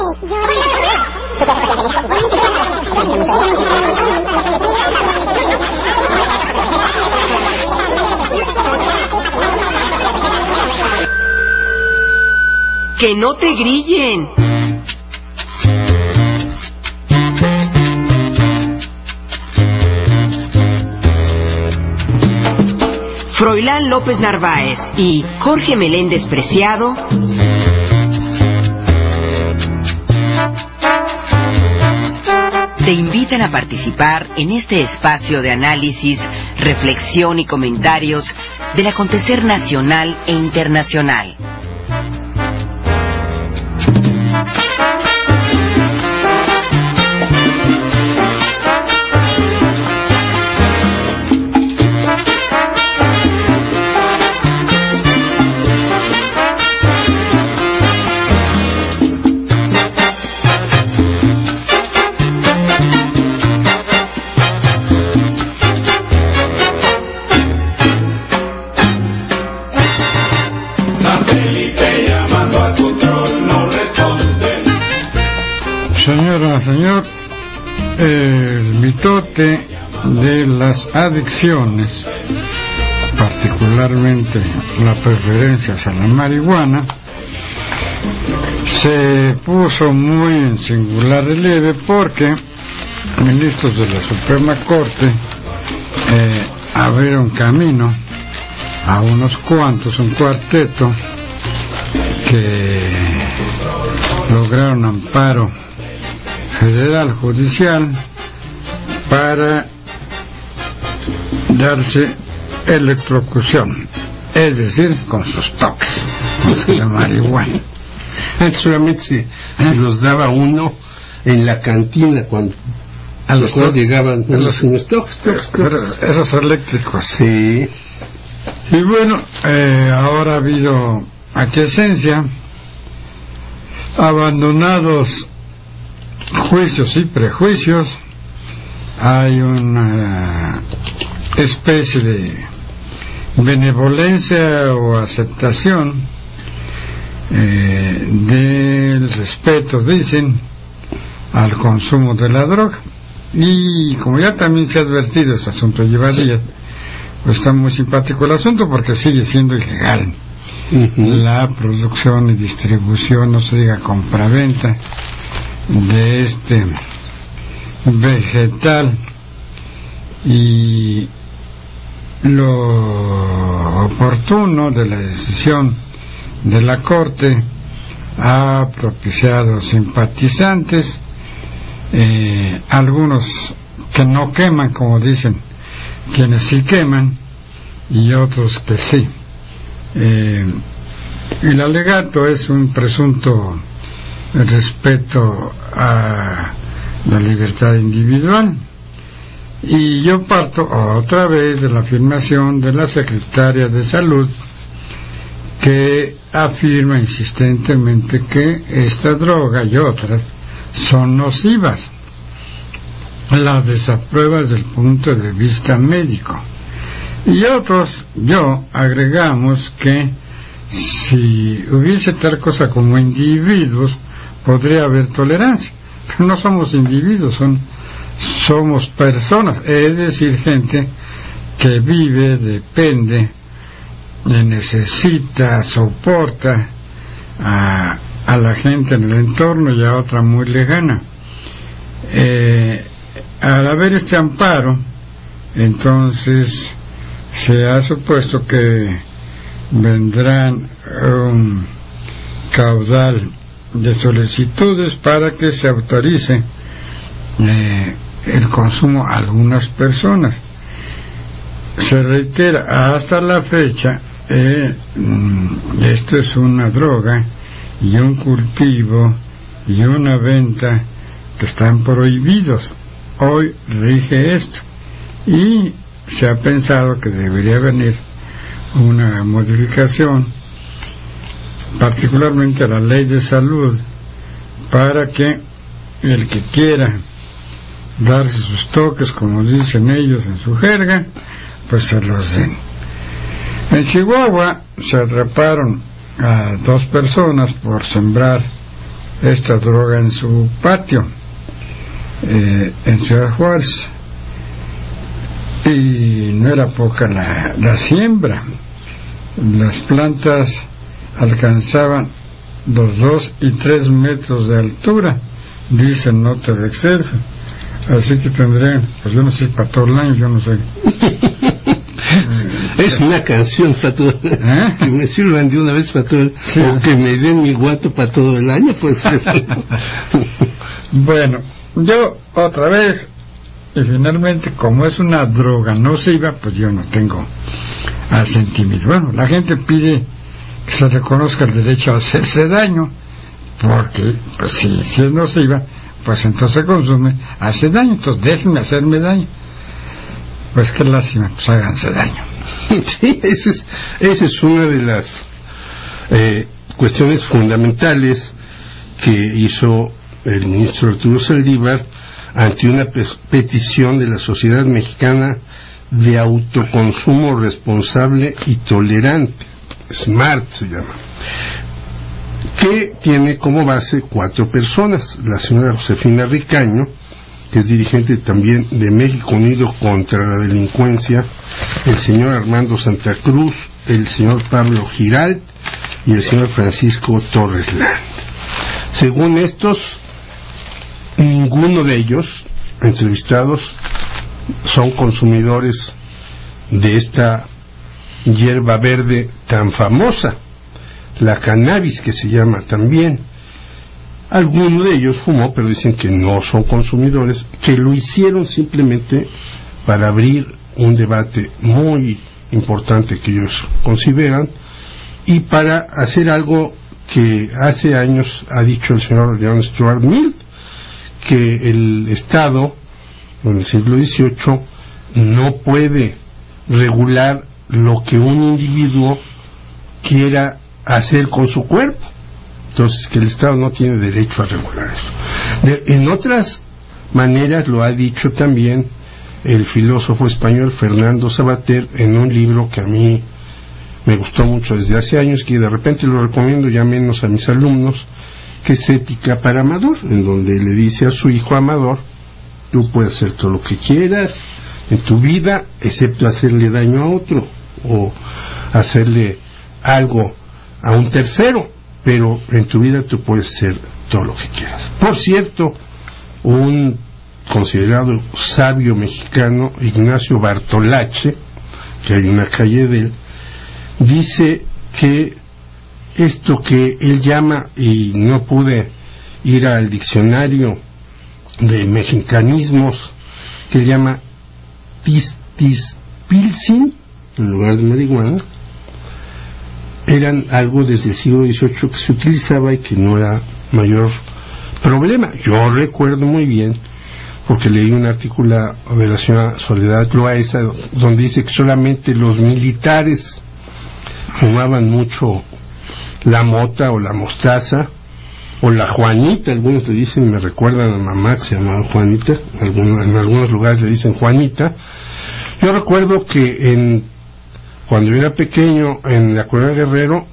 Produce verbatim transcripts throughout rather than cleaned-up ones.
¡Que no te grillen! Froilán López Narváez y Jorge Meléndez Preciado te invitan a participar en este espacio de análisis, reflexión y comentarios del acontecer nacional e internacional. Señora, señor, el mitote de las adicciones, particularmente la preferencia hacia la marihuana, se puso muy en singular relieve porque ministros de la Suprema Corte eh, abrieron camino a unos cuantos, un cuarteto, que lograron amparo federal judicial para darse electrocución, es decir, con sus toques de marihuana. Solamente se, se los daba uno en la cantina cuando a los dos llegaban los, los toques, toques, toques. Esos eléctricos. Sí. Y bueno, eh, ahora ha habido aquiescencia, abandonados juicios y prejuicios, hay una especie de benevolencia o aceptación eh, del respeto, dicen, al consumo de la droga. Y como ya también se ha advertido, este asunto lleva días, pues está muy simpático el asunto porque sigue siendo ilegal. Uh-huh. La producción y distribución, no se diga compraventa, de este vegetal, y lo oportuno de la decisión de la Corte ha propiciado simpatizantes, eh, algunos que no queman, como dicen quienes sí queman, y otros que sí. Eh, el alegato es un presunto respeto a la libertad individual, y yo parto otra vez de la afirmación de la secretaria de Salud, que afirma insistentemente que esta droga y otras son nocivas, las desaprueba desde el punto de vista médico, y otros, yo, agregamos que si hubiese tal cosa como individuos podría haber tolerancia, pero no somos individuos, son, somos personas, es decir, gente que vive, depende, necesita, soporta a, a la gente en el entorno y a otra muy lejana. Eh, al haber este amparo, entonces se ha supuesto que vendrán un caudal de solicitudes para que se autorice eh, el consumo a algunas personas. Se reitera, hasta la fecha eh, esto es una droga y un cultivo y una venta que están prohibidos. Hoy rige esto, y se ha pensado que debería venir una modificación, particularmente a la ley de salud, para que el que quiera darse sus toques, como dicen ellos en su jerga, pues se los den. En Chihuahua se atraparon a dos personas por sembrar esta droga en su patio, eh, en Ciudad Juárez, y no era poca la, la siembra. Las plantas alcanzaban los dos y tres metros de altura, dicen nota de exceso, así que tendrían, pues yo no sé, para todo el año, yo no sé. Es una canción para todo, ¿eh? Que me sirvan de una vez para todo el... sí. O que me den mi guato para todo el año, pues. Bueno, yo otra vez, y finalmente, como es una droga nociva, pues yo no tengo asentimiento. Bueno, la gente pide que se reconozca el derecho a hacerse daño, porque pues si, si es nociva, pues entonces consume, hace daño, entonces déjenme hacerme daño. Pues qué lástima, pues háganse daño. Sí, esa es, esa es una de las eh, cuestiones fundamentales que hizo el ministro Arturo Saldívar ante una pe petición de la sociedad mexicana de autoconsumo responsable y tolerante, SMART se llama, que tiene como base cuatro personas: la señora Josefina Ricaño, que es dirigente también de México Unido contra la Delincuencia, el señor Armando Santa Cruz, el señor Pablo Giralt y el señor Francisco Torres Land. Según estos, ninguno de ellos entrevistados son consumidores de esta hierba verde tan famosa, la cannabis, que se llama también. Alguno de ellos fumó, pero dicen que no son consumidores, que lo hicieron simplemente para abrir un debate muy importante que ellos consideran y para hacer algo que hace años ha dicho el señor John Stuart Mill, que el Estado en el siglo dieciocho no puede regular lo que un individuo quiera hacer con su cuerpo. Entonces, que el Estado no tiene derecho a regular eso. De, en otras maneras lo ha dicho también el filósofo español Fernando Savater en un libro que a mí me gustó mucho desde hace años, que de repente lo recomiendo ya menos a mis alumnos, que es Ética para Amador, en donde le dice a su hijo Amador: tú puedes hacer todo lo que quieras en tu vida, excepto hacerle daño a otro o hacerle algo a un tercero, pero en tu vida tú puedes hacer todo lo que quieras. Por cierto, un considerado sabio mexicano, Ignacio Bartolache, que hay una calle de él, dice que esto que él llama, y no pude ir al diccionario de mexicanismos, que él llama pistispilsin en lugar de marihuana, eran algo desde el siglo dieciocho que se utilizaba y que no era mayor problema. Yo recuerdo muy bien, porque leí un artículo de la señora Soledad Loaiza donde dice que solamente los militares fumaban mucho la mota o la mostaza o la Juanita, algunos le dicen, me recuerdan a mamá que se llamaba Juanita, algunos, en algunos lugares le dicen Juanita. Yo recuerdo que en cuando yo era pequeño en la Colonia Guerrero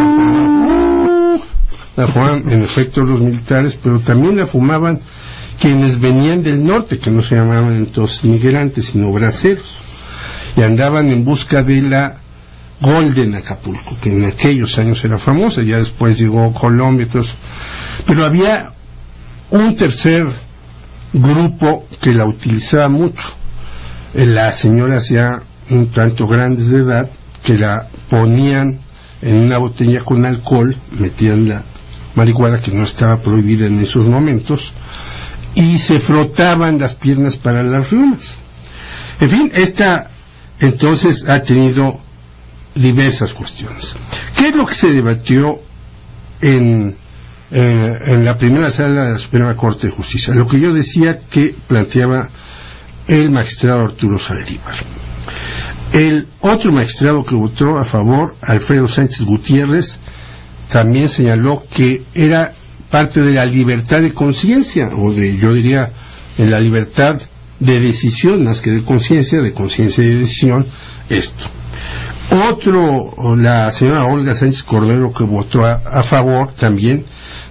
la fumaban en efecto los militares, pero también la fumaban quienes venían del norte, que no se llamaban entonces migrantes sino braceros, y andaban en busca de la Golden Acapulco, que en aquellos años era famosa, ya después llegó Colombia y todo eso. Pero había un tercer grupo que la utilizaba mucho, las señoras ya un tanto grandes de edad, que la ponían en una botella con alcohol, metían la marihuana, que no estaba prohibida en esos momentos, y se frotaban las piernas para las reumas. En fin, esta entonces ha tenido diversas cuestiones. ¿Qué es lo que se debatió en, eh, en la primera sala de la Suprema Corte de Justicia? Lo que yo decía que planteaba el magistrado Arturo Saldívar. El otro magistrado que votó a favor, Alfredo Sánchez Gutiérrez, también señaló que era parte de la libertad de conciencia, o de, yo diría, en la libertad de decisión, más que de conciencia, de conciencia y de decisión, esto. Otro, la señora Olga Sánchez Cordero, que votó a, a favor también,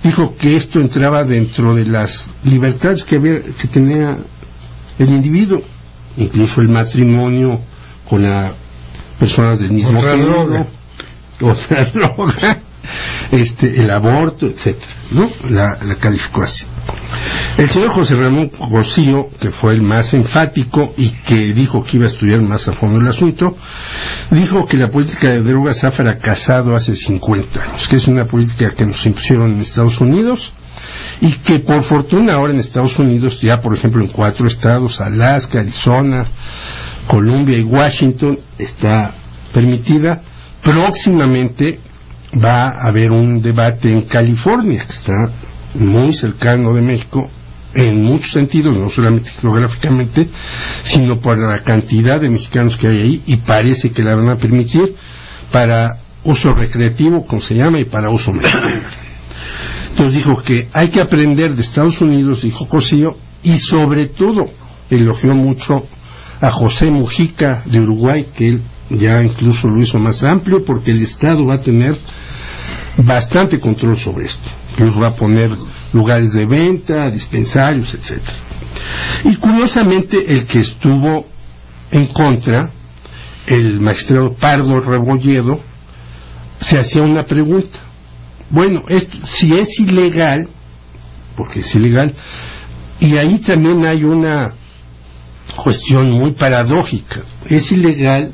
dijo que esto entraba dentro de las libertades que, había, que tenía el individuo, incluso el matrimonio con las personas del mismo otra género, droga. otra droga, este, el aborto, etcétera, ¿no? La, la calificó así. El señor José Ramón Cosío, que fue el más enfático y que dijo que iba a estudiar más a fondo el asunto, dijo que la política de drogas ha fracasado hace cincuenta años, que es una política que nos impusieron en Estados Unidos y que por fortuna ahora en Estados Unidos, ya por ejemplo en cuatro estados, Alaska, Arizona, Columbia y Washington, está permitida. Próximamente va a haber un debate en California, que está muy cercano de México en muchos sentidos, no solamente geográficamente, sino por la cantidad de mexicanos que hay ahí, y parece que la van a permitir para uso recreativo, como se llama, y para uso medicinal. Entonces dijo que hay que aprender de Estados Unidos, dijo Cosío, y sobre todo elogió mucho a José Mujica de Uruguay, que él ya incluso lo hizo más amplio, porque el Estado va a tener bastante control sobre esto. Incluso va a poner lugares de venta, dispensarios, etcétera. Y curiosamente el que estuvo en contra, el magistrado Pardo Rebolledo, se hacía una pregunta. Bueno, esto, si es ilegal, porque es ilegal, y ahí también hay una cuestión muy paradójica. Es ilegal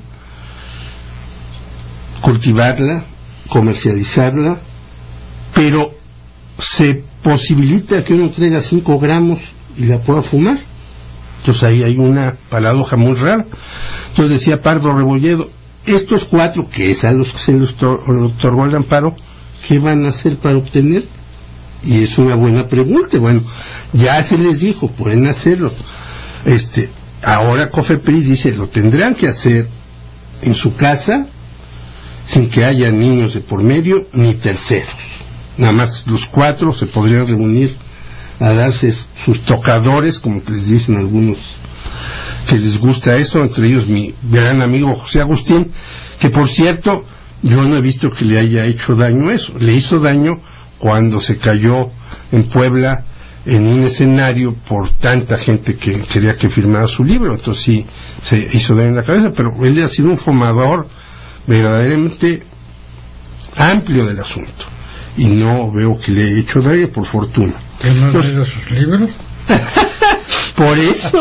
cultivarla, comercializarla, pero se posibilita que uno traiga cinco gramos y la pueda fumar. Entonces ahí hay una paradoja muy rara. Entonces decía Pardo Rebolledo, estos cuatro, que es a los que se les otorgó el amparo, ¿qué van a hacer para obtener? Y es una buena pregunta. Bueno, ya se les dijo, pueden hacerlo. Este, ahora COFEPRIS dice, lo tendrán que hacer en su casa, sin que haya niños de por medio ni terceros. Nada más los cuatro se podrían reunir a darse sus tocadores, como les dicen algunos que les gusta eso, entre ellos mi gran amigo José Agustín, que por cierto yo no he visto que le haya hecho daño eso. Le hizo daño cuando se cayó en Puebla en un escenario por tanta gente que quería que firmara su libro, entonces sí se hizo daño en la cabeza, pero él ha sido un fumador verdaderamente amplio del asunto y no veo que le haya hecho daño, por fortuna. ¿Que no has leído sus libros? Por eso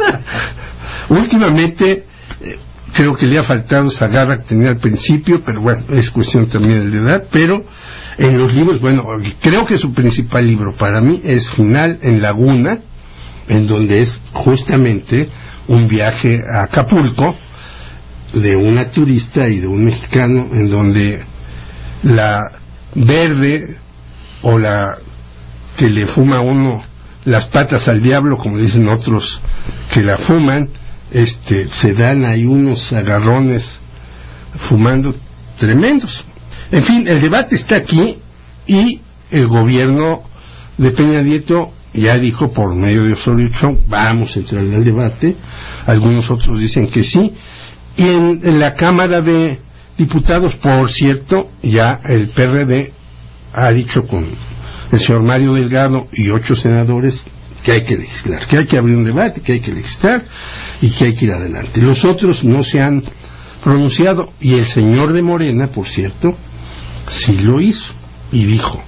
últimamente eh, creo que le ha faltado esa garra que tenía al principio, pero bueno, es cuestión también de edad. Pero en los libros, bueno, creo que su principal libro para mí es Final en Laguna, en donde es justamente un viaje a Acapulco de una turista y de un mexicano, en donde la verde o la que le fuma a uno las patas al diablo, como dicen otros que la fuman, este, se dan ahí unos agarrones fumando tremendos. En fin, el debate está aquí y el gobierno de Peña Nieto ya dijo por medio de Osorio Chong, vamos a entrar al debate. Algunos otros dicen que sí. Y en, en la Cámara de Diputados, por cierto, ya el P R D ha dicho con el señor Mario Delgado y ocho senadores que hay que legislar, que hay que abrir un debate, que hay que legislar y que hay que ir adelante. Los otros no se han pronunciado, y el señor de Morena, por cierto, sí lo hizo y dijo,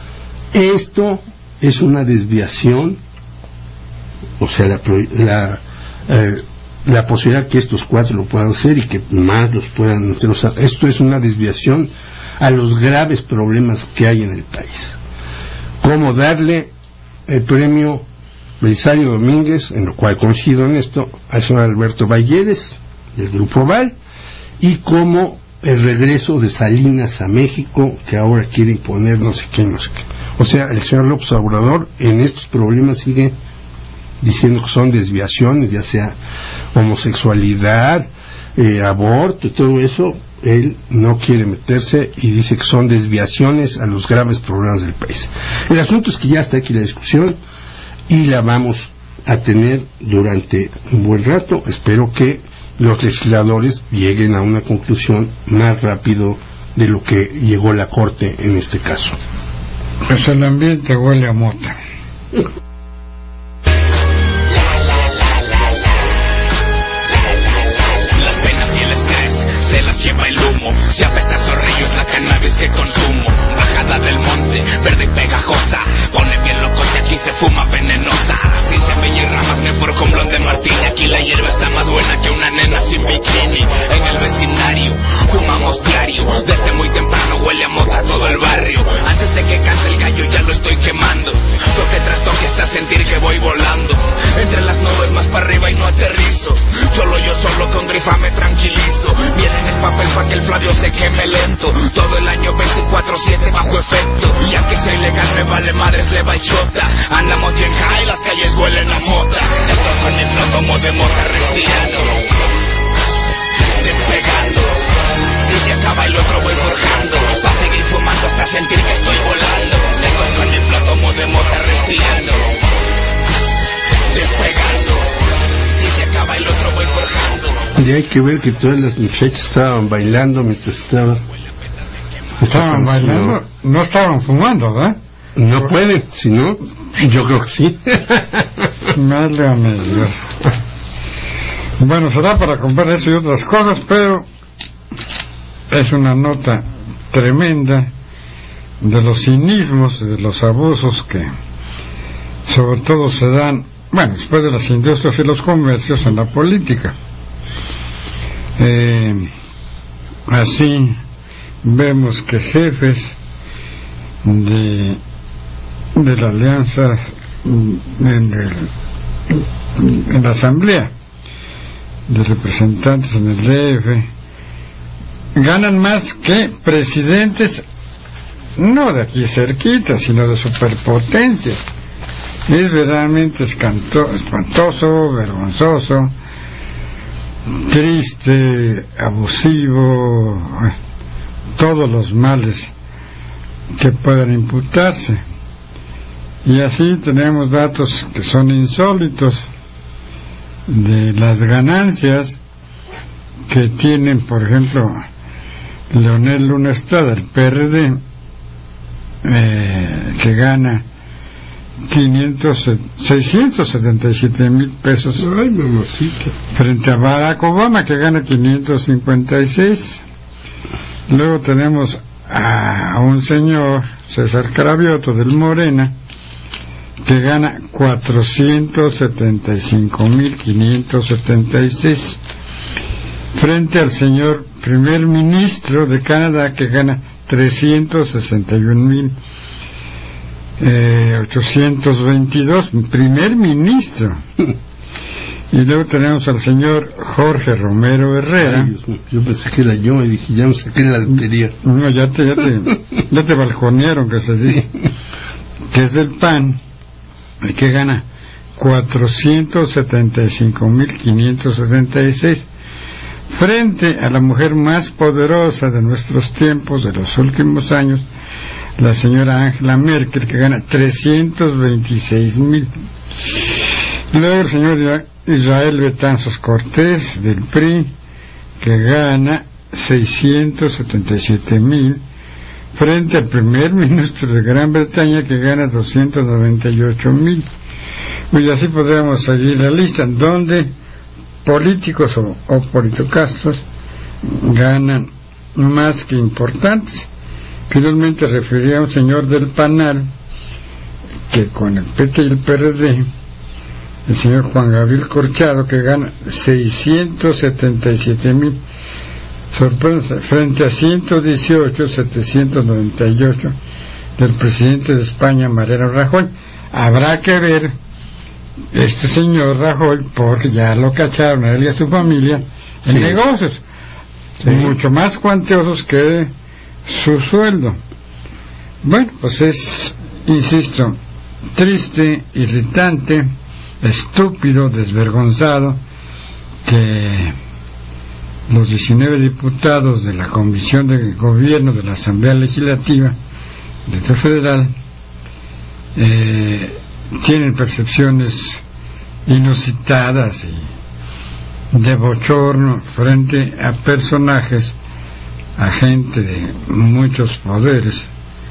esto es una desviación, o sea, la, la, eh, la posibilidad que estos cuatro lo puedan hacer y que más los puedan hacer, o sea, esto es una desviación a los graves problemas que hay en el país. Cómo darle el premio Belisario Domínguez, en lo cual coincido en esto, al señor Alberto Valleres, del Grupo Val, y cómo el regreso de Salinas a México, que ahora quiere imponer no sé qué, no sé qué. O sea, el señor López Obrador en estos problemas sigue diciendo que son desviaciones, ya sea homosexualidad, eh, aborto, todo eso. Él no quiere meterse y dice que son desviaciones a los graves problemas del país. El asunto es que ya está aquí la discusión y la vamos a tener durante un buen rato. Espero que los legisladores lleguen a una conclusión más rápido de lo que llegó la Corte en este caso. Pues el ambiente huele a mota. Las penas y el estrés se las lleva el humo. Si apesta zorrillos la cannabis que consumo. Bajada del monte, verde y pegajosa. Pone bien loco y aquí se fuma venenosa. Sin semilla y ramas me forjo un blond de martini. Aquí la hierba está más buena que una nena sin bikini. En el vecindario fumamos diario. Desde muy temprano huele a mota todo el barrio. Antes de que cante el gallo ya lo estoy quemando. Toque tras toque hasta sentir que voy volando. Entre las nubes más para arriba y no aterrizo. Solo yo solo con grifa me tranquilizo. Viene en el papel pa' que el Flavio se queme lento. Todo el año veinticuatro siete bajo efecto. Y aunque sea ilegal me vale madres, le va el chota. Andamos bien high, las calles huelen a mota. Estoy con el flow como de mota respirando. Despegando. Si se acaba el otro voy forjando. Pa' seguir fumando hasta sentir que estoy volando. Estoy con el flow como de mota respirando. Despegando. Si se acaba el otro voy forjando. Y hay que ver que todas las muchachas estaban bailando mientras estaban... Estaban bailando, no estaban fumando, ¿verdad? No pueden, si no, yo creo que sí. Válgame Dios. Bueno, será para comprar eso y otras cosas, pero es una nota tremenda de los cinismos, de los abusos que sobre todo se dan, bueno, después de las industrias y los comercios en la política. Eh, así vemos que jefes de, de la alianza en, el, en la asamblea de representantes en el D F ganan más que presidentes no de aquí cerquita sino de superpotencia. Es verdaderamente escanto, espantoso, vergonzoso, triste, abusivo, todos los males que puedan imputarse. Y así tenemos datos que son insólitos de las ganancias que tienen, por ejemplo, Leonel Luna Estrada, del P R D, eh, que gana quinientos, seiscientos setenta y siete mil pesos. Ay, mamacita. Frente a Barack Obama, que gana quinientos cincuenta y seis. Luego tenemos a un señor, César Cravioto, del Morena, que gana cuatrocientos setenta y cinco mil quinientos setenta y seis, frente al señor primer ministro de Canadá, que gana trescientos sesenta y un mil ochocientos veintidós, primer ministro. Y luego tenemos al señor Jorge Romero Herrera. Ay, Dios mío, yo pensé que era yo y dije, ya me saqué la lotería. No, ya te, ya te, ya te balconearon, que se dice, sí. Que es del P A N, el que gana cuatrocientos setenta y cinco mil quinientos setenta y seis, frente a la mujer más poderosa de nuestros tiempos, de los últimos años, la señora Angela Merkel, que gana trescientos veintiséis mil. Luego el señor Israel Betanzos Cortés, del P R I, que gana seiscientos setenta y siete mil, frente al primer ministro de Gran Bretaña, que gana doscientos noventa y ocho mil. Y así podríamos seguir la lista, donde políticos o, o politocastros ganan más que importantes. Finalmente refería a un señor del Panal, que con el P T y el P R D, el señor Juan Gabriel Corchado, que gana seiscientos setenta y siete mil, sorpresa, frente a ciento dieciocho mil setecientos noventa y ocho del presidente de España, Mariano Rajoy. Habrá que ver este señor Rajoy, porque ya lo cacharon a él y a su familia en sí. negocios sí. mucho más cuantiosos que su sueldo. Bueno, pues es, insisto, triste, irritante, estúpido, desvergonzado que los diecinueve diputados de la Comisión de Gobierno de la Asamblea Legislativa del Estado Federal eh, tienen percepciones inusitadas y de bochorno frente a personajes, a gente de muchos poderes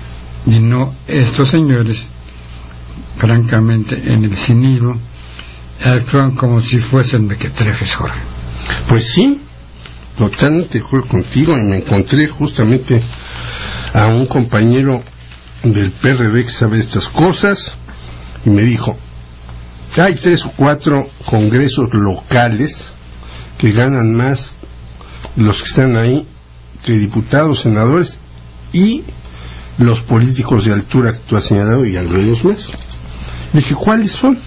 y no estos señores, francamente, en el cinismo, actúan como si fuesen mequetrefes, Jorge. Pues sí, totalmente de acuerdo contigo, y me encontré justamente a un compañero del P R D que sabe estas cosas, y me dijo, hay tres o cuatro congresos locales que ganan más los que están ahí que diputados, senadores y los políticos de altura que tú has señalado, y algunos más. Dije, ¿cuáles son?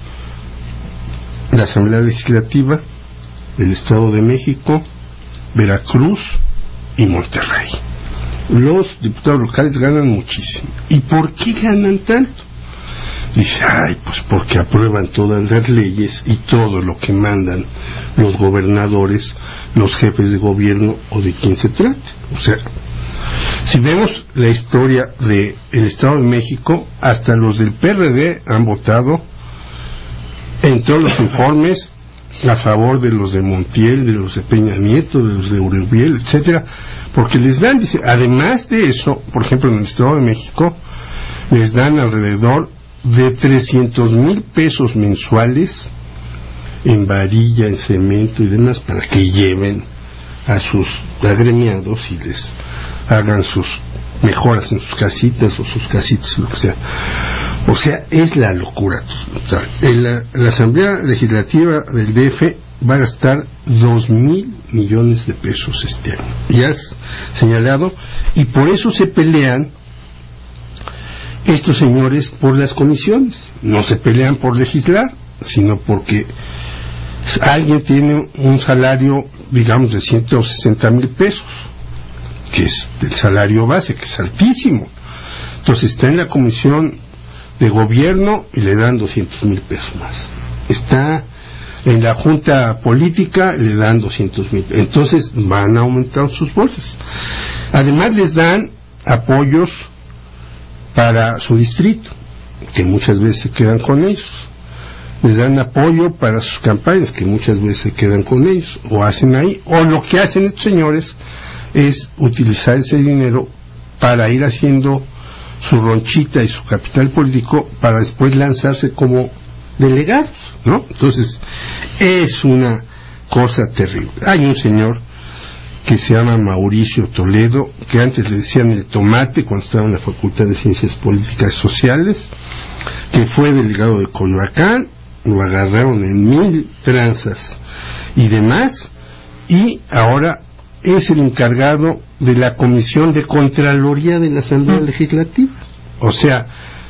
La Asamblea Legislativa, el Estado de México, Veracruz y Monterrey. Los diputados locales ganan muchísimo. ¿Y por qué ganan tanto? Dice, ay, pues porque aprueban todas las leyes y todo lo que mandan los gobernadores, los jefes de gobierno o de quien se trate. O sea, si vemos la historia del Estado de México, hasta los del P R D han votado en todos los informes a favor de los de Montiel, de los de Peña Nieto, de los de Uriel, etcétera, porque les dan, dice, además de eso, por ejemplo, en el Estado de México les dan alrededor de trescientos mil pesos mensuales en varilla, en cemento y demás, para que lleven a sus agremiados y les hagan sus mejoras en sus casitas o sus casitas, lo que sea. O sea, es la locura. O sea, en la, la Asamblea Legislativa del D F va a gastar dos mil millones de pesos este año. Ya has señalado, y por eso se pelean estos señores por las comisiones. No se pelean por legislar, sino porque alguien tiene un salario, digamos, de ciento sesenta mil pesos, que es el salario base, que es altísimo. Entonces está en la comisión de gobierno y le dan doscientos mil pesos más. Está en la junta política y le dan doscientos mil. Entonces van a aumentar sus bolsas. Además les dan apoyos para su distrito, que muchas veces se quedan con ellos. Les dan apoyo para sus campañas, que muchas veces se quedan con ellos, o hacen ahí, o lo que hacen estos señores es utilizar ese dinero para ir haciendo su ronchita y su capital político para después lanzarse como delegados, ¿no? Entonces es una cosa terrible. Hay un señor que se llama Mauricio Toledo, que antes le decían el tomate cuando estaba en la Facultad de Ciencias Políticas y Sociales, que fue delegado de Coyoacán, lo agarraron en mil tranzas y demás, y ahora es el encargado de la Comisión de Contraloría de la Asamblea Legislativa. O sea,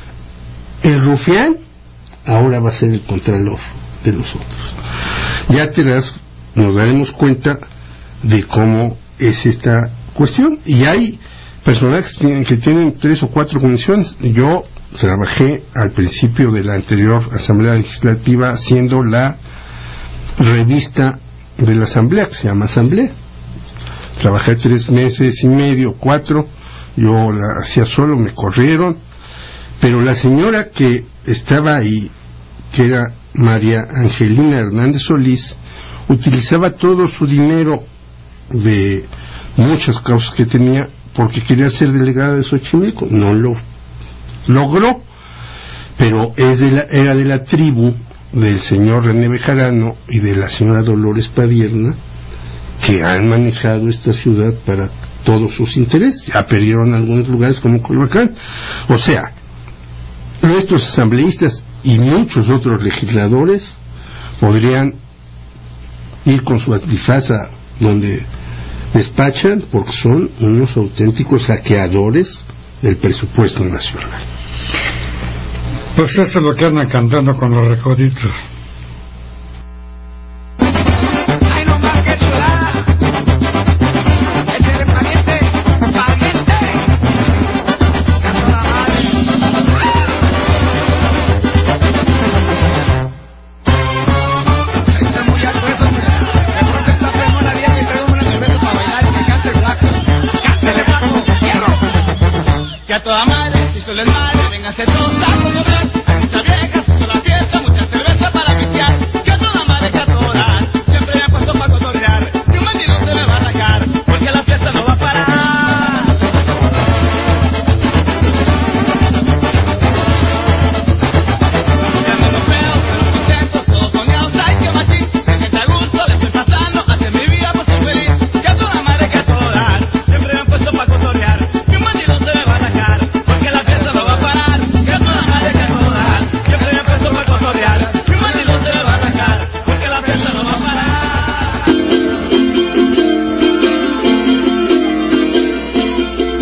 el rufián ahora va a ser el contralor de los otros. Ya te das, nos daremos cuenta de cómo es esta cuestión. Y hay personajes que tienen, que tienen tres o cuatro comisiones. Yo trabajé al principio de la anterior Asamblea Legislativa haciendo la revista de la Asamblea, que se llama Asamblea. Trabajé tres meses y medio, cuatro, yo la hacía solo, me corrieron, pero la señora que estaba ahí, que era María Angelina Hernández Solís, utilizaba todo su dinero de muchas causas que tenía porque quería ser delegada de Xochimilco. No lo logró, pero es de la, era de la tribu del señor René Bejarano y de la señora Dolores Padierna, que han manejado esta ciudad para todos sus intereses. Ya perdieron algunos lugares como Coyoacán. O sea, nuestros asambleístas y muchos otros legisladores podrían ir con su antifaz a donde despachan, porque son unos auténticos saqueadores del presupuesto nacional. Pues eso es lo que andan cantando con los recoditos.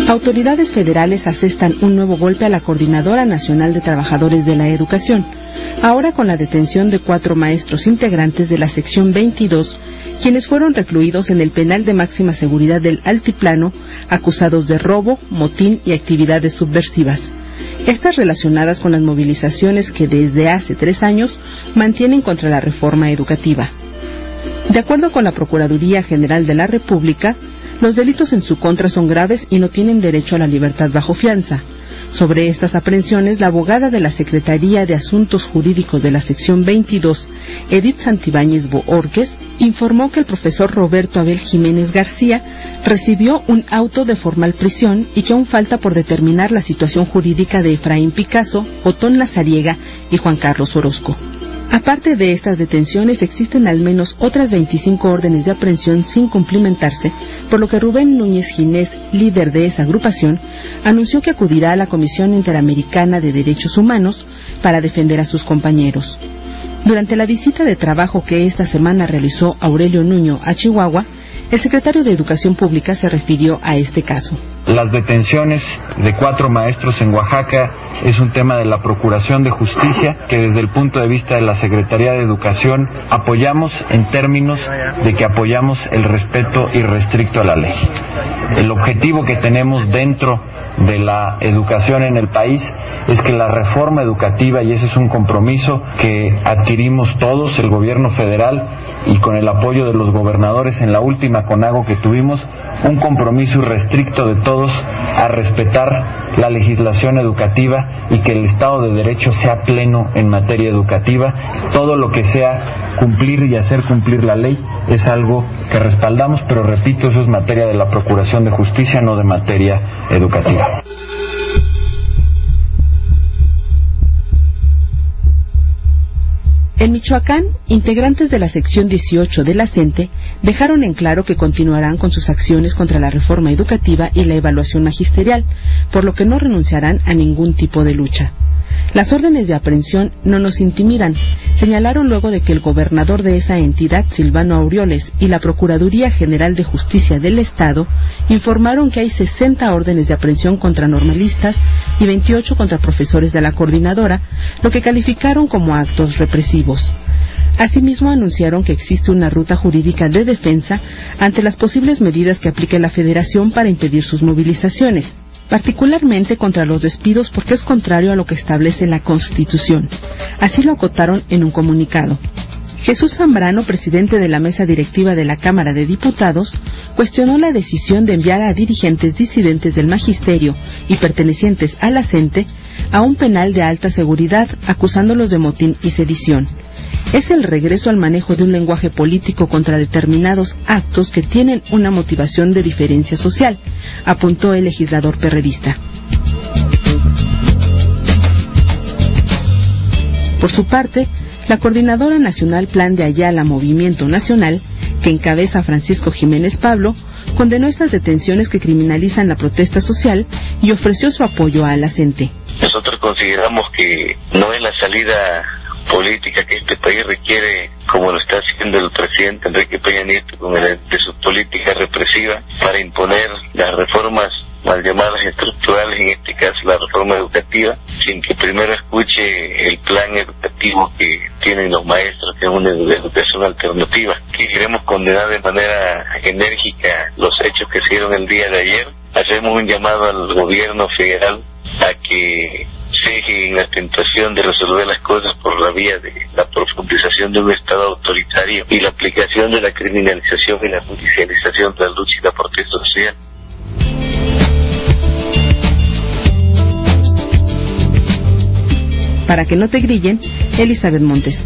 Autoridades federales asestan un nuevo golpe a la Coordinadora Nacional de Trabajadores de la Educación, ahora con la detención de cuatro maestros integrantes de la sección veintidós, quienes fueron recluidos en el penal de máxima seguridad del Altiplano, acusados de robo, motín y actividades subversivas. Estas relacionadas con las movilizaciones que desde hace tres años mantienen contra la reforma educativa. De acuerdo con la Procuraduría General de la República, los delitos en su contra son graves y no tienen derecho a la libertad bajo fianza. Sobre estas aprehensiones, la abogada de la Secretaría de Asuntos Jurídicos de la sección veintidós, Edith Santibáñez Boorques, informó que el profesor Roberto Abel Jiménez García recibió un auto de formal prisión y que aún falta por determinar la situación jurídica de Efraín Picasso, Otón Lazariega y Juan Carlos Orozco. Aparte de estas detenciones, existen al menos otras veinticinco órdenes de aprehensión sin cumplimentarse, por lo que Rubén Núñez Ginés, líder de esa agrupación, anunció que acudirá a la Comisión Interamericana de Derechos Humanos para defender a sus compañeros. Durante la visita de trabajo que esta semana realizó Aurelio Nuño a Chihuahua, el secretario de Educación Pública se refirió a este caso. Las detenciones de cuatro maestros en Oaxaca es un tema de la Procuración de Justicia que desde el punto de vista de la Secretaría de Educación apoyamos en términos de que apoyamos el respeto irrestricto a la ley. El objetivo que tenemos dentro de la educación en el país es que la reforma educativa, y ese es un compromiso que adquirimos todos, el gobierno federal y con el apoyo de los gobernadores en la última CONAGO que tuvimos, un compromiso irrestricto de todos a respetar la legislación educativa y que el Estado de Derecho sea pleno en materia educativa. Todo lo que sea cumplir y hacer cumplir la ley es algo que respaldamos, pero repito, eso es materia de la Procuración de Justicia, no de materia educativa. En Michoacán, integrantes de la sección dieciocho de la CENTE dejaron en claro que continuarán con sus acciones contra la reforma educativa y la evaluación magisterial, por lo que no renunciarán a ningún tipo de lucha. Las órdenes de aprehensión no nos intimidan, señalaron luego de que el gobernador de esa entidad, Silvano Aureoles, y la Procuraduría General de Justicia del Estado informaron que hay sesenta órdenes de aprehensión contra normalistas y veintiocho contra profesores de la coordinadora, lo que calificaron como actos represivos. Asimismo, anunciaron que existe una ruta jurídica de defensa ante las posibles medidas que aplique la Federación para impedir sus movilizaciones, particularmente contra los despidos porque es contrario a lo que establece la Constitución. Así lo acotaron en un comunicado. Jesús Zambrano, presidente de la mesa directiva de la Cámara de Diputados, cuestionó la decisión de enviar a dirigentes disidentes del magisterio y pertenecientes a la CENTE a un penal de alta seguridad, acusándolos de motín y sedición. Es el regreso al manejo de un lenguaje político contra determinados actos que tienen una motivación de diferencia social, apuntó el legislador perredista. Por su parte, la Coordinadora Nacional Plan de Ayala Movimiento Nacional, que encabeza Francisco Jiménez Pablo, condenó estas detenciones que criminalizan la protesta social y ofreció su apoyo a la CENTE. Nosotros consideramos que no es la salida política que este país requiere, como lo está haciendo el presidente Enrique Peña Nieto con el, de su política represiva para imponer las reformas mal llamadas estructurales, en este caso la reforma educativa, sin que primero escuche el plan educativo que tienen los maestros, que es una educación alternativa. Queremos condenar de manera enérgica los hechos que se dieron el día de ayer. Hacemos un llamado al gobierno federal a que ceje en la tentación de resolver las cosas por la vía de la profundización de un Estado autoritario y la aplicación de la criminalización y la judicialización de la lucha y la protesta social. Para que no te grillen, Elizabeth Montes.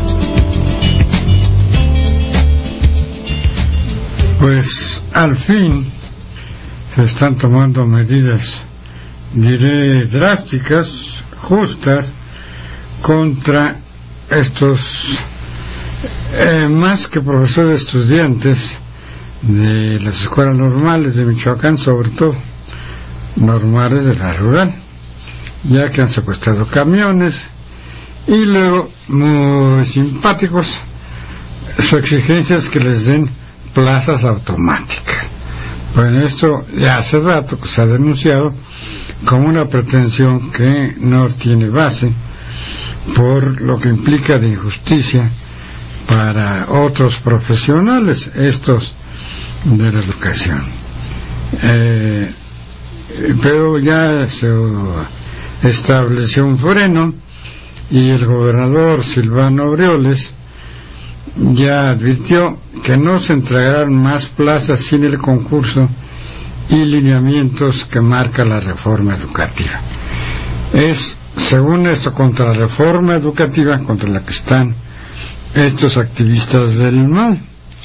Pues al fin se están tomando medidas, diré, drásticas, justas, contra estos, eh, más que profesores estudiantes de las escuelas normales de Michoacán, sobre todo normales de la rural, ya que han secuestrado camiones y luego, muy simpáticos, su exigencia es que les den plazas automáticas. Bueno, esto ya hace rato que se ha denunciado como una pretensión que no tiene base, por lo que implica de injusticia para otros profesionales, estos de la educación. Eh, pero ya se estableció un freno y el gobernador Silvano Aureoles ya advirtió que no se entregarán más plazas sin el concurso y lineamientos que marca la reforma educativa. Es, según esto, contra la reforma educativa contra la que están estos activistas del mal,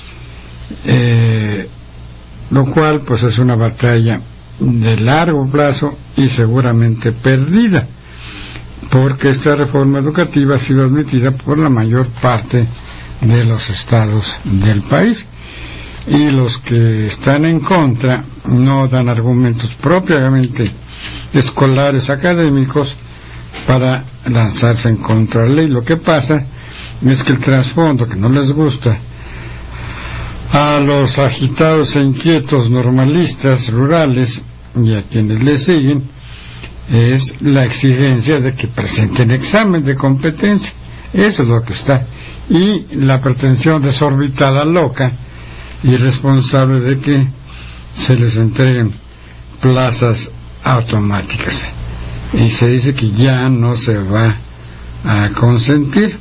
eh, lo cual pues es una batalla de largo plazo y seguramente perdida, porque esta reforma educativa ha sido admitida por la mayor parte de los estados del país, y los que están en contra no dan argumentos propiamente escolares, académicos, para lanzarse en contra de la ley. Lo que pasa es que el trasfondo que no les gusta a los agitados e inquietos normalistas rurales y a quienes les siguen es la exigencia de que presenten examen de competencia. Eso es lo que está, y la pretensión desorbitada, loca, irresponsable de que se les entreguen plazas automáticas, y se dice que ya no se va a consentir.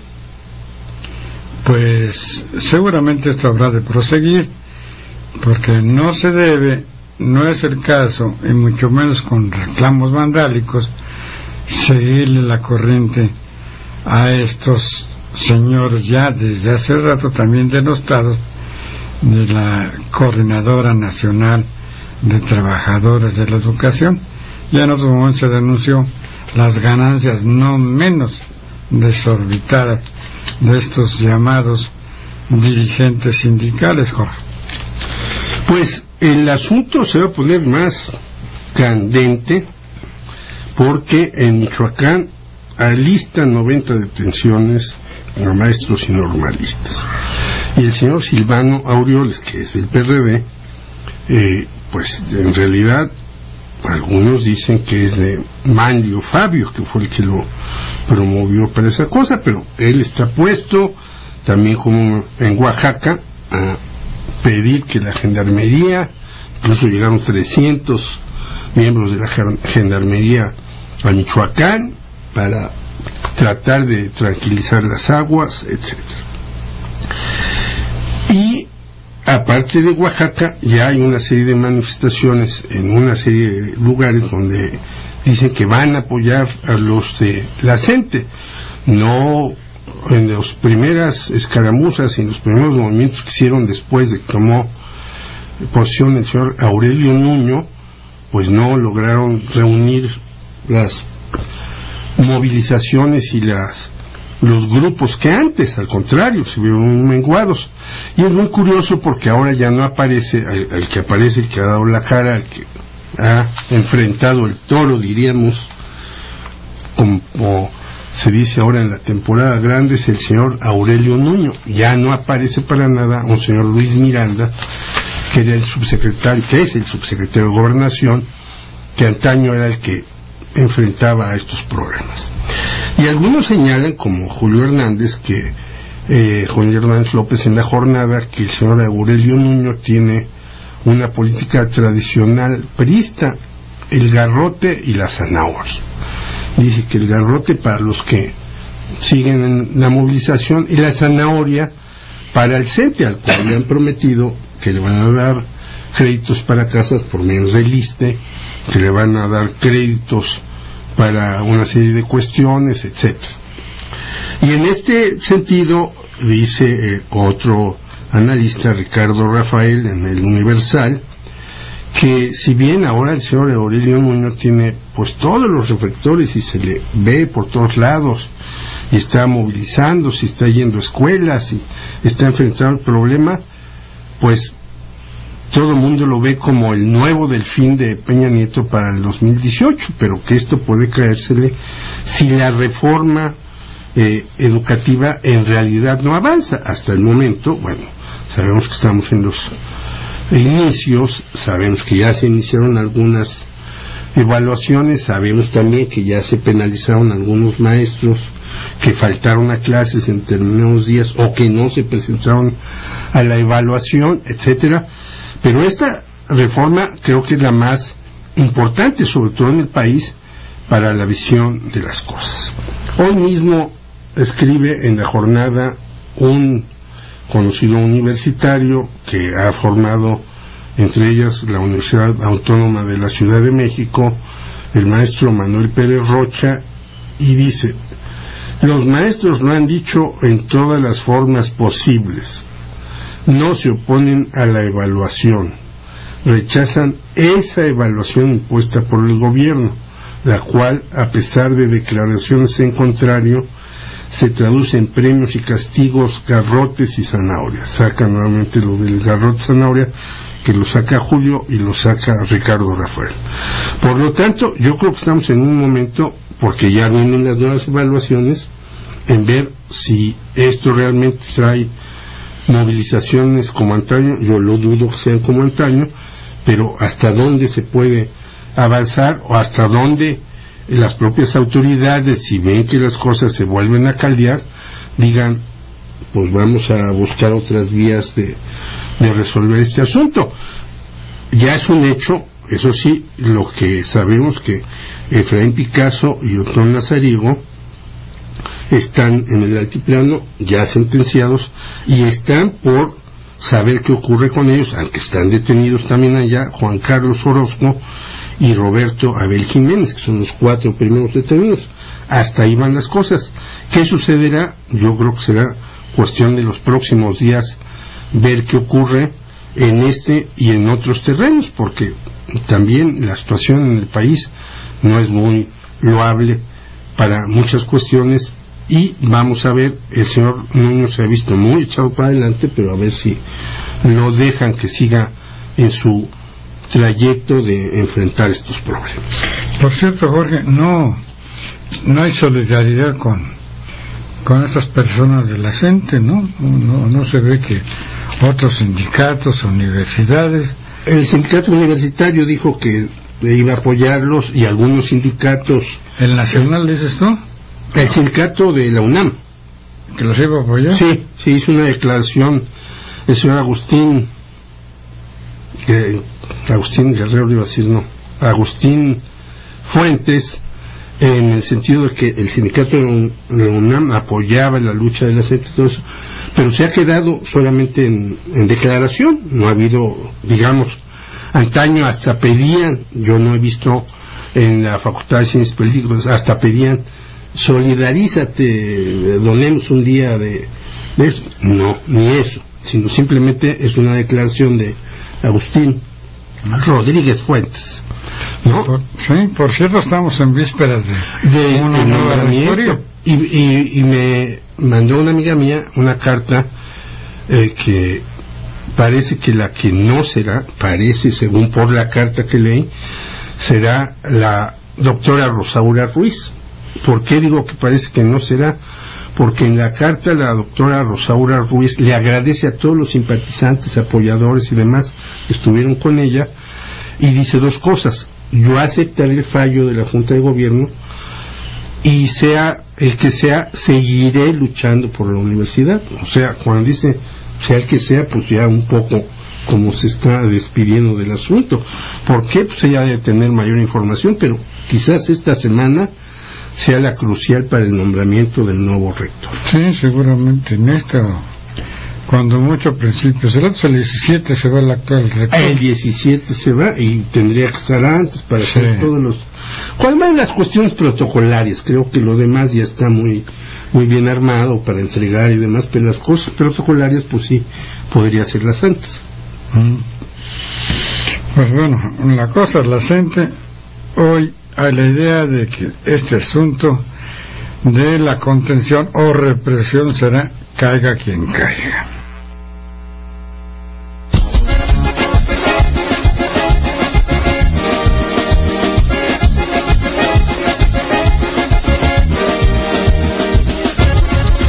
Pues seguramente esto habrá de proseguir, porque no se debe, no es el caso, y mucho menos con reclamos vandálicos, seguirle la corriente a estos señores ya desde hace rato también denostados de la Coordinadora Nacional de Trabajadores de la Educación. Ya en otro momento se denunció las ganancias no menos desorbitadas de estos llamados dirigentes sindicales, Jorge. Pues el asunto se va a poner más candente porque en Michoacán alistan noventa detenciones a maestros y normalistas, y el señor Silvano Aureoles, que es del P R D, eh, pues en realidad algunos dicen que es de Manlio Fabio, que fue el que lo promovió para esa cosa, pero él está puesto también como en Oaxaca a pedir que la gendarmería, incluso llegaron trescientos miembros de la gendarmería a Michoacán para tratar de tranquilizar las aguas, etcétera. Y aparte de Oaxaca, ya hay una serie de manifestaciones en una serie de lugares donde dicen que van a apoyar a los de la CENTE. No en las primeras escaramuzas y en los primeros movimientos que hicieron después de que tomó posición el señor Aurelio Nuño, pues no lograron reunir las movilizaciones y las los grupos que antes, al contrario, se vieron muy menguados. Y es muy curioso porque ahora ya no aparece el, el que aparece, el que ha dado la cara, el que ha enfrentado el toro, diríamos, como se dice ahora en la temporada grande, es el señor Aurelio Nuño. Ya no aparece para nada un señor Luis Miranda, que era el subsecretario, que es el subsecretario de Gobernación, que antaño era el que enfrentaba a estos problemas. Y algunos señalan, como Julio Hernández, que eh, Julio Hernández López en la jornada, que el señor Aurelio Nuño tiene una política tradicional priista, el garrote y la zanahoria. Dice que el garrote para los que siguen en la movilización y la zanahoria para el CENTE, al cual le han prometido que le van a dar créditos para casas por menos del ISSSTE, que le van a dar créditos para una serie de cuestiones, etcétera. Y en este sentido, dice eh, otro analista, Ricardo Rafael, en el Universal, que si bien ahora el señor Aurelio Nuño tiene pues todos los reflectores y se le ve por todos lados, y está movilizándose, está yendo a escuelas y está enfrentando el problema, pues todo el mundo lo ve como el nuevo delfín de Peña Nieto para el dos mil dieciocho, pero que esto puede caérsele si la reforma eh, educativa en realidad no avanza. Hasta el momento, bueno, sabemos que estamos en los inicios, sabemos que ya se iniciaron algunas evaluaciones, sabemos también que ya se penalizaron algunos maestros que faltaron a clases en determinados días o que no se presentaron a la evaluación, etcétera. Pero esta reforma creo que es la más importante, sobre todo en el país, para la visión de las cosas. Hoy mismo escribe en la jornada un conocido universitario que ha formado, entre ellas, la Universidad Autónoma de la Ciudad de México, el maestro Manuel Pérez Rocha, y dice: los maestros lo han dicho en todas las formas posibles, no se oponen a la evaluación, rechazan esa evaluación impuesta por el gobierno, la cual, a pesar de declaraciones en contrario, se traduce en premios y castigos, garrotes y zanahorias. Saca nuevamente lo del garrote zanahoria, que lo saca Julio y lo saca Ricardo Rafael. Por lo tanto, yo creo que estamos en un momento, porque ya vienen las nuevas evaluaciones, en ver si esto realmente trae movilizaciones como antaño. Yo lo dudo que sean como antaño, pero hasta dónde se puede avanzar, o hasta dónde las propias autoridades, si ven que las cosas se vuelven a caldear, digan, pues vamos a buscar otras vías de, de resolver este asunto. Ya es un hecho, eso sí, lo que sabemos, que Efraín Picasso y Otón Nazariego están en el altiplano, ya sentenciados, y están por saber qué ocurre con ellos, aunque están detenidos también allá Juan Carlos Orozco y Roberto Abel Jiménez, que son los cuatro primeros detenidos. Hasta ahí van las cosas. ¿Qué sucederá? Yo creo que será cuestión de los próximos días ver qué ocurre en este y en otros terrenos, porque también la situación en el país no es muy loable para muchas cuestiones, y vamos a ver, el señor Nuño se ha visto muy echado para adelante, pero a ver si lo dejan que siga en su trayecto de enfrentar estos problemas. Por cierto, Jorge, no no hay solidaridad con con estas personas de la gente, ¿no? No, no se ve que otros sindicatos, universidades. El sindicato universitario dijo que iba a apoyarlos, y algunos sindicatos. ¿El nacional dices tú? El sindicato de la UNAM. ¿Que los iba a apoyar? Sí, sí, hizo una declaración el señor Agustín, eh, Agustín Guerrero, iba a decir, no, Agustín Fuentes, en el sentido de que el sindicato de la UNAM apoyaba la lucha de la C E P y todo eso, pero se ha quedado solamente en, en declaración. No ha habido, digamos, antaño hasta pedían, yo no he visto en la Facultad de Ciencias Políticas, hasta pedían, solidarízate, donemos un día de, de eso. No, ni eso, sino simplemente es una declaración de Agustín Rodríguez Fuentes, ¿no? Por, sí, por cierto, estamos en vísperas de, de una nueva victoria. Y, y, y me mandó una amiga mía una carta eh, que parece que la que no será, parece, según por la carta que leí, será la doctora Rosaura Ruiz. ¿Por qué digo que parece que no será? Porque en la carta la doctora Rosaura Ruiz le agradece a todos los simpatizantes, apoyadores y demás que estuvieron con ella, y dice dos cosas: yo aceptaré el fallo de la Junta de Gobierno, y sea el que sea, seguiré luchando por la universidad. O sea, cuando dice sea el que sea, pues ya un poco como se está despidiendo del asunto. ¿Por qué? Pues ella debe tener mayor información, pero quizás esta semana sea la crucial para el nombramiento del nuevo rector. Sí, seguramente en esto, cuando mucho principios, el otro el diecisiete se va el actual rector. El diecisiete se va, y tendría que estar antes para sí. hacer todos los... ¿Cuáles van las cuestiones protocolarias? Creo que lo demás ya está muy muy bien armado para entregar y demás, pero las cosas protocolarias, pues sí, podría hacerlas antes. Mm. Pues bueno, la cosa es la gente. Hoy hay la idea de que este asunto de la contención o represión será caiga quien caiga.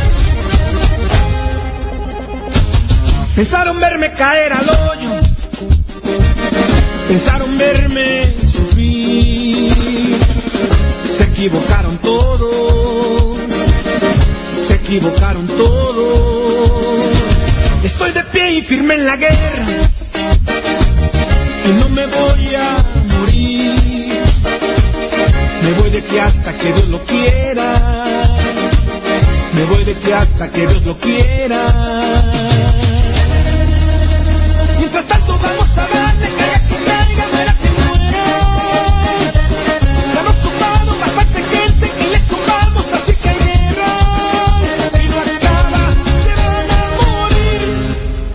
Pensaron verme caer al hoyo, Pensaron verme sufrir, se equivocaron todos, se equivocaron todos. Estoy de pie y firme en la guerra, y no me voy a morir. Me voy de aquí hasta que Dios lo quiera, me voy de aquí hasta que Dios lo quiera. Mientras tanto vamos a darle, caiga quien caiga, muera quien muera. Ya nos tomamos bastante gente y les tomamos, así que hay guerra. Si no acaba, se van a morir.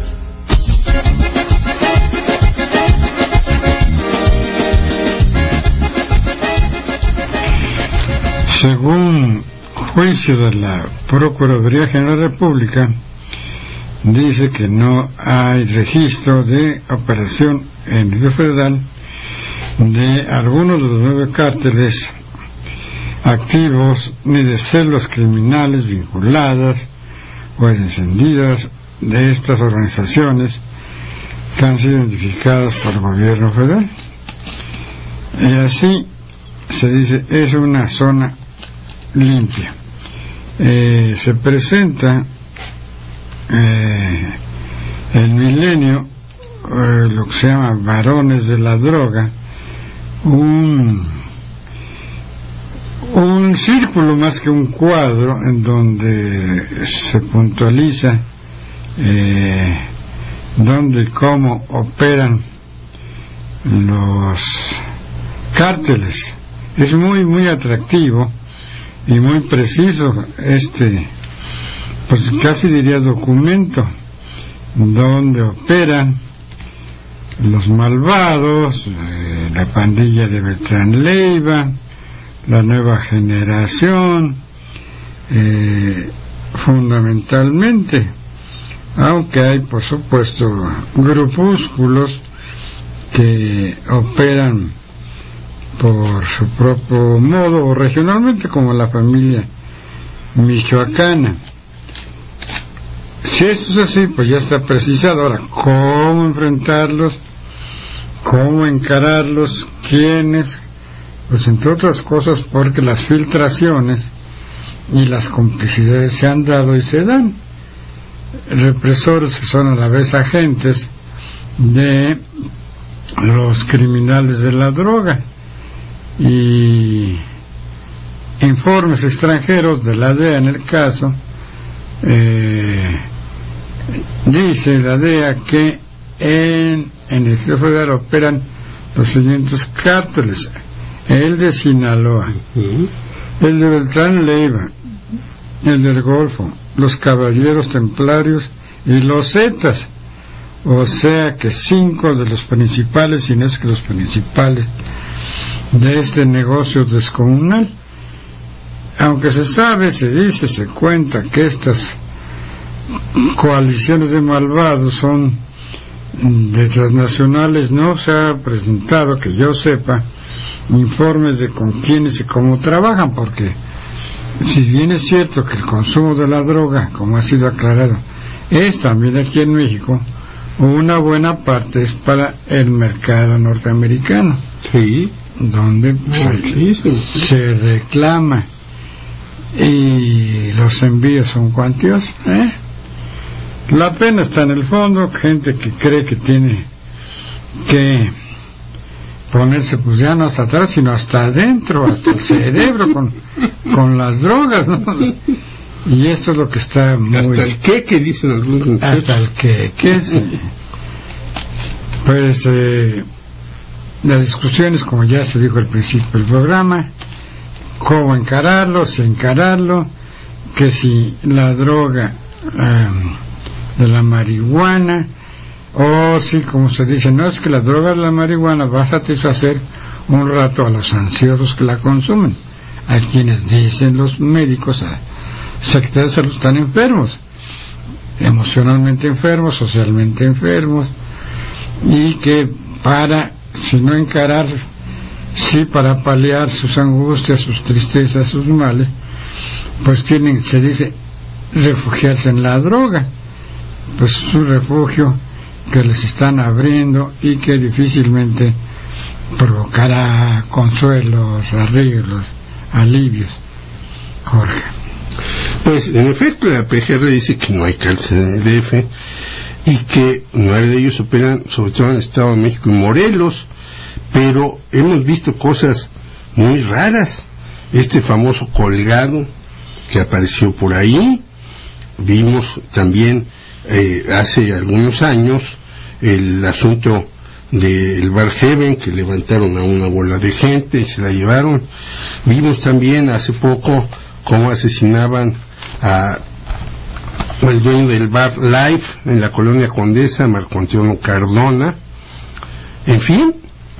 Según juicio de la Procuraduría General de la República, dice que no hay registro de operación en el Distrito Federal de algunos de los nueve cárteles activos ni de células criminales vinculadas o encendidas de estas organizaciones que han sido identificadas por el gobierno federal. Y así se dice, es una zona limpia. Eh, se presenta eh, el milenio, eh, lo que se llama varones de la droga, un un círculo más que un cuadro en donde se puntualiza eh, dónde y cómo operan los cárteles. Es muy muy atractivo y muy preciso este, pues casi diría documento, donde operan los malvados, eh, la pandilla de Beltrán Leiva, la nueva generación, eh, fundamentalmente, aunque hay por supuesto grupúsculos que operan por su propio modo o regionalmente, como la familia michoacana. Si esto es así, pues ya está precisado. Ahora, ¿cómo enfrentarlos? ¿Cómo encararlos? ¿Quiénes? Pues entre otras cosas porque las filtraciones y las complicidades se han dado y se dan. Represores que son a la vez agentes de los criminales de la droga, y informes extranjeros de la D E A en el caso, eh, dice la D E A que en, en el Distrito Federal operan los siguientes cárteles: el de Sinaloa, uh-huh. el de Beltrán Leiva, el del Golfo, los Caballeros Templarios y los Zetas. O sea que cinco de los principales, si no es que los principales, de este negocio descomunal. Aunque se sabe, se dice, se cuenta que estas coaliciones de malvados son de transnacionales, no se ha presentado, que yo sepa, informes de con quiénes y cómo trabajan, porque si bien es cierto que el consumo de la droga, como ha sido aclarado, es también aquí en México, una buena parte es para el mercado norteamericano, sí, donde pues, se reclama y los envíos son cuantiosos, ¿eh? La pena está en el fondo, gente que cree que tiene que ponerse pues ya no hasta atrás sino hasta adentro, hasta el cerebro con, con las drogas, ¿no? Y esto es lo que está muy... Hasta el qué que dicen algunos. Hasta el qué, qué sí. Pues eh, las discusiones, como ya se dijo al principio del programa, cómo encararlo, si encararlo, que si la droga eh, de la marihuana, o si, como se dice, no es que la droga de la marihuana va a satisfacer un rato a los ansiosos que la consumen, a quienes dicen los médicos, a secretarios de salud, están enfermos, emocionalmente enfermos, socialmente enfermos, y que para, si no encarar, sí para paliar sus angustias, sus tristezas, sus males, pues tienen, se dice, refugiarse en la droga, pues su refugio que les están abriendo y que difícilmente provocará consuelos, arreglos, alivios. Jorge. Pues en efecto la P G R dice que no hay cárcel en el D F y que nueve de ellos operan sobre todo en el Estado de México y Morelos, pero hemos visto cosas muy raras. Este famoso colgado que apareció por ahí, vimos también eh, hace algunos años el asunto del Bar Heaven, que levantaron a una bola de gente y se la llevaron. Vimos también hace poco cómo asesinaban a el dueño del Bar Life en la colonia Condesa, Marco Antonio Cardona. En fin,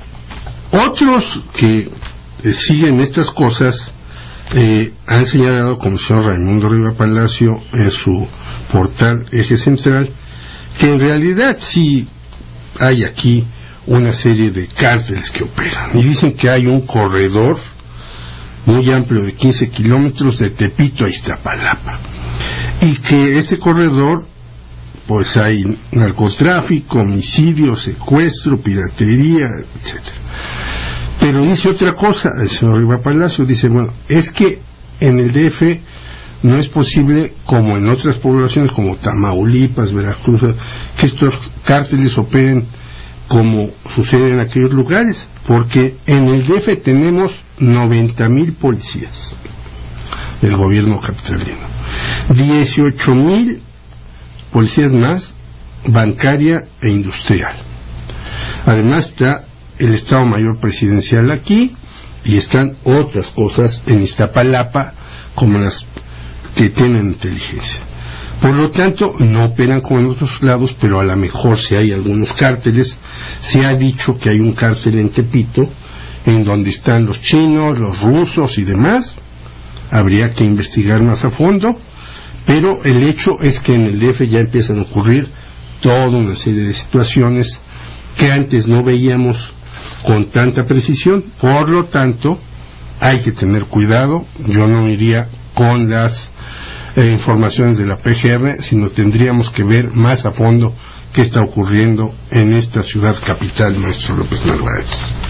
otros que eh, siguen estas cosas eh, han señalado, como el señor Raimundo Riva Palacio en su portal Eje Central, que en realidad sí hay aquí una serie de cárteles que operan, y dicen que hay un corredor muy amplio de quince kilómetros de Tepito a Iztapalapa, y que este corredor pues hay narcotráfico, homicidio, secuestro, piratería, etcétera. Pero dice otra cosa el señor Riva Palacio, dice, bueno, es que en el D F no es posible, como en otras poblaciones como Tamaulipas, Veracruz, que estos cárteles operen como sucede en aquellos lugares, porque en el D F tenemos noventa mil policías del gobierno capitalino, dieciocho mil policías más bancaria e industrial. Además está el Estado Mayor Presidencial aquí, y están otras cosas en Iztapalapa como las que tienen inteligencia. Por lo tanto, no operan como en otros lados, pero a lo mejor si hay algunos cárteles. Se ha dicho que hay un cártel en Tepito, en donde están los chinos, los rusos y demás. Habría que investigar más a fondo, pero el hecho es que en el D F ya empiezan a ocurrir toda una serie de situaciones que antes no veíamos con tanta precisión. Por lo tanto, hay que tener cuidado. Yo no iría con las eh, informaciones de la P G R, sino tendríamos que ver más a fondo qué está ocurriendo en esta ciudad capital, maestro López Narváez.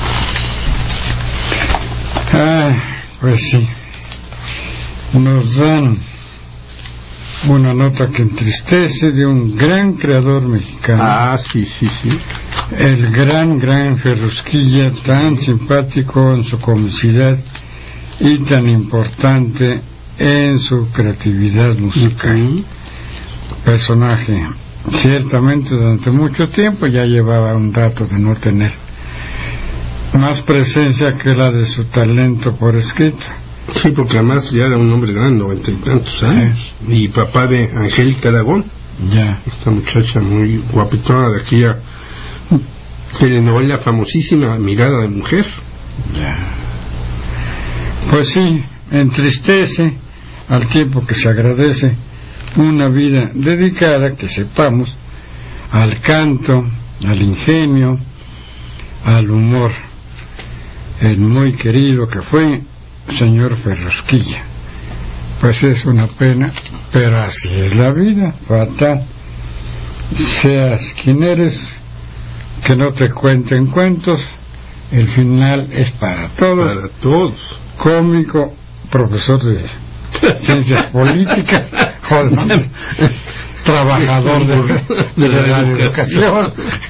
Ah, pues sí, nos dan una nota que entristece de un gran creador mexicano. Ah, sí, sí, sí. El gran, gran Ferrusquilla, tan simpático en su comicidad y tan importante en su creatividad musical. Uh-huh. Personaje, ciertamente durante mucho tiempo ya llevaba un rato de no tener más presencia que la de su talento por escrito. Sí, porque además ya era un hombre grande, noventa y tantos años, sí. Y papá de Angélica Aragón, ya. Esta muchacha muy guapetona de aquella telenovela famosísima, Mirada de Mujer. Ya. Pues sí, entristece al tiempo que se agradece una vida dedicada, que sepamos, al canto, al ingenio, al humor, el muy querido que fue señor Ferrusquilla. Pues es una pena, pero así es la vida, fatal. Seas quien eres, que no te cuenten cuentos, el final es para todos. Para todos. Cómico, profesor de ciencias políticas, joder, trabajador de, de, de la educación.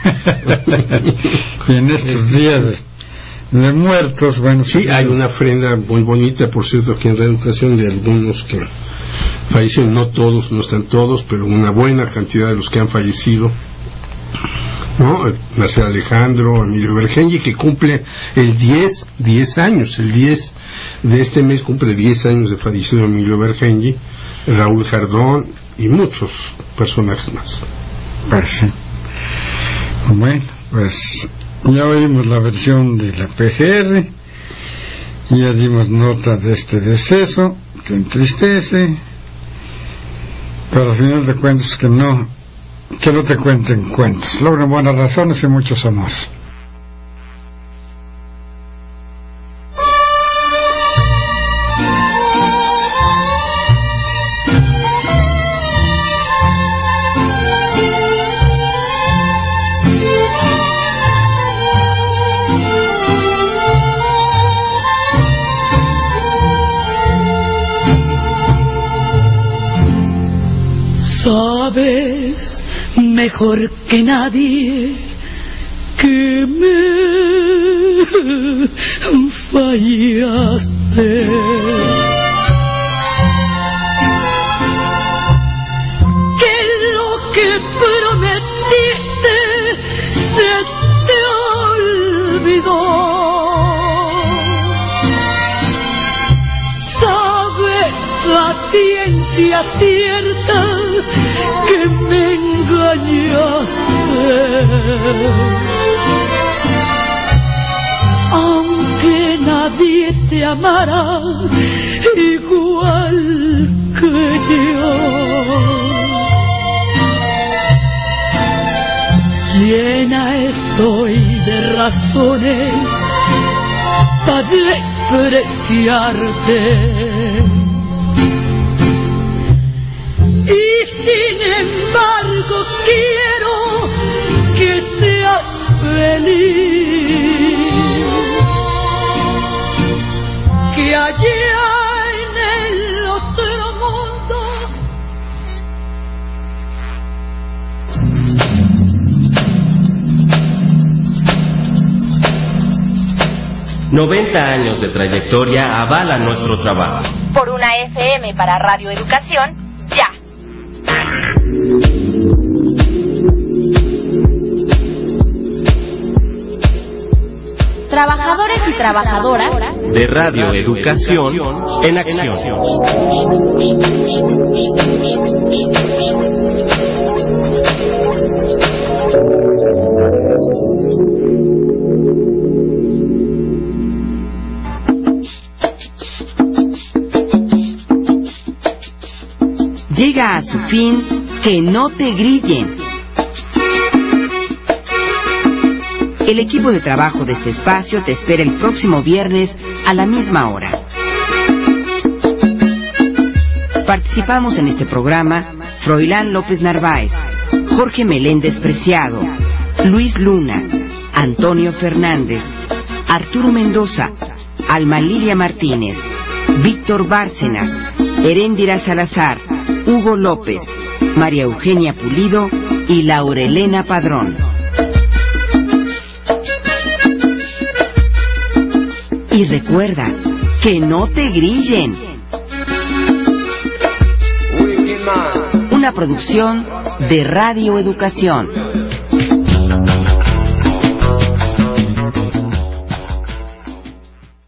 Y en estos días de, de muertos, bueno, sí, hay una ofrenda muy bonita, por cierto, aquí en Reeducación, de algunos que fallecieron, no todos, no están todos, pero una buena cantidad de los que han fallecido, ¿no? Marcelo Alejandro, Emilio Bergenji, que cumple el diez, diez años, el diez de este mes cumple diez años de fallecido Emilio Bergenji, Raúl Jardón y muchos personajes más. Pues sí. Bueno, pues ya oímos la versión de la P G R, ya dimos nota de este deceso que entristece, pero al final de cuentas que no que no te cuenten cuentos, logren buenas razones y muchos amores. Sabes mejor que nadie que me fallaste. Que lo que prometiste se te olvidó. Sabes a ciencia cierta que me engañaste. Aunque nadie te amara igual que yo, llena estoy de razones para despreciarte. Y sin embargo quiero que seas feliz, que allá en el otro mundo. noventa años de trayectoria avalan nuestro trabajo. Por una F M para Radio Educación, ya. Trabajadores y trabajadoras de Radio Educación en acción. Llega a su fin Que no te grillen. El equipo de trabajo de este espacio te espera el próximo viernes a la misma hora. Participamos en este programa Froilán López Narváez, Jorge Meléndez Preciado, Luis Luna, Antonio Fernández, Arturo Mendoza, Alma Lilia Martínez, Víctor Bárcenas, Heréndira Salazar, Hugo López, María Eugenia Pulido y Laurelena Padrón. Y recuerda, que no te grillen. Una producción de Radio Educación.